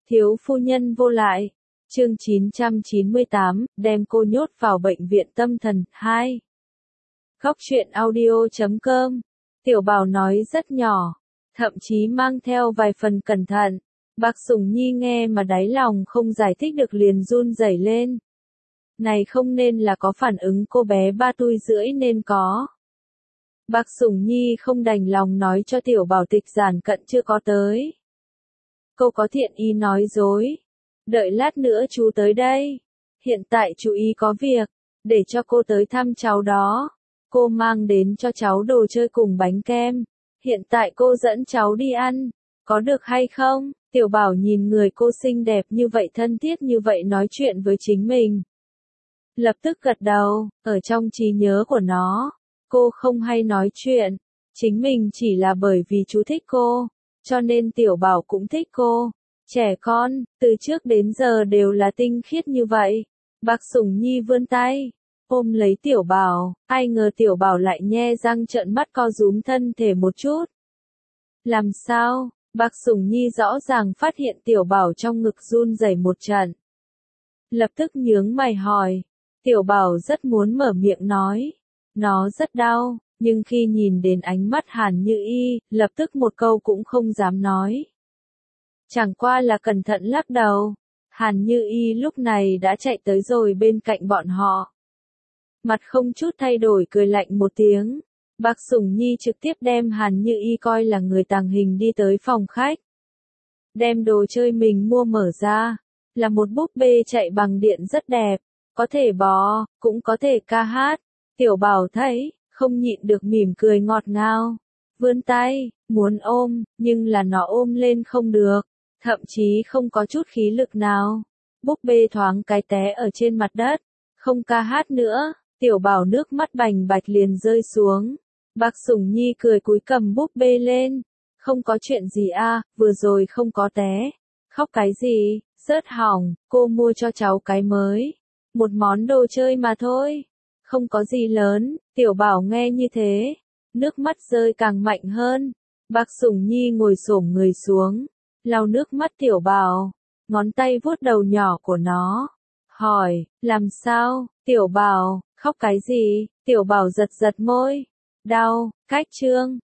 Thiếu phu nhân vô lại. Chương 998, đem cô nhốt vào bệnh viện tâm thần 2. Góc truyện audio.com. Tiểu Bảo nói rất nhỏ, thậm chí mang theo vài phần cẩn thận. Bác Sủng Nhi nghe mà đáy lòng không giải thích được liền run rẩy lên. Này không nên là có phản ứng cô bé 3 tuổi rưỡi nên có. Bác Sủng Nhi không đành lòng nói cho Tiểu Bảo Tịch Giản Cận chưa có tới. Cô có thiện ý nói dối. Đợi lát nữa chú tới đây. Hiện tại chú ý có việc, để cho cô tới thăm cháu đó. Cô mang đến cho cháu đồ chơi cùng bánh kem. Hiện tại cô dẫn cháu đi ăn, có được hay không? Tiểu Bảo nhìn người cô xinh đẹp như vậy, thân thiết như vậy nói chuyện với chính mình. Lập tức gật đầu, ở trong trí nhớ của nó, cô không hay nói chuyện. Chính mình chỉ là bởi vì chú thích cô, cho nên Tiểu Bảo cũng thích cô. Trẻ con, từ trước đến giờ đều là tinh khiết như vậy. Bác Sủng Nhi vươn tay, ôm lấy Tiểu Bảo, ai ngờ Tiểu Bảo lại nhe răng trợn mắt co rúm thân thể một chút. Làm sao? Bác Sủng Nhi rõ ràng phát hiện Tiểu Bảo trong ngực run rẩy một trận. Lập tức nhướng mày hỏi. Tiểu Bảo rất muốn mở miệng nói. Nó rất đau, nhưng khi nhìn đến ánh mắt Hàn Như Y, lập tức một câu cũng không dám nói. Chẳng qua là cẩn thận lắc đầu. Hàn Như Y lúc này đã chạy tới rồi bên cạnh bọn họ. Mặt không chút thay đổi cười lạnh một tiếng. Bác Sủng Nhi trực tiếp đem Hàn Như Y coi là người tàng hình đi tới phòng khách. Đem đồ chơi mình mua mở ra. Là một búp bê chạy bằng điện rất đẹp. Có thể bò, cũng có thể ca hát. Tiểu Bảo thấy, không nhịn được mỉm cười ngọt ngào. Vươn tay, muốn ôm, nhưng là nó ôm lên không được. Thậm chí không có chút khí lực nào. Búp bê thoáng cái té ở trên mặt đất. Không ca hát nữa, Tiểu Bảo nước mắt bành bạch liền rơi xuống. Bác Sủng Nhi cười cúi cầm búp bê lên. Không có chuyện gì à, vừa rồi không có té. Khóc cái gì, rớt hỏng, cô mua cho cháu cái mới. Một món đồ chơi mà thôi. Không có gì lớn. Tiểu Bảo nghe như thế, nước mắt rơi càng mạnh hơn. Bác Sủng Nhi ngồi xổm người xuống, lau nước mắt Tiểu Bảo, ngón tay vuốt đầu nhỏ của nó. Hỏi, làm sao? Tiểu Bảo, khóc cái gì? Tiểu Bảo giật giật môi. Đau, cách trương.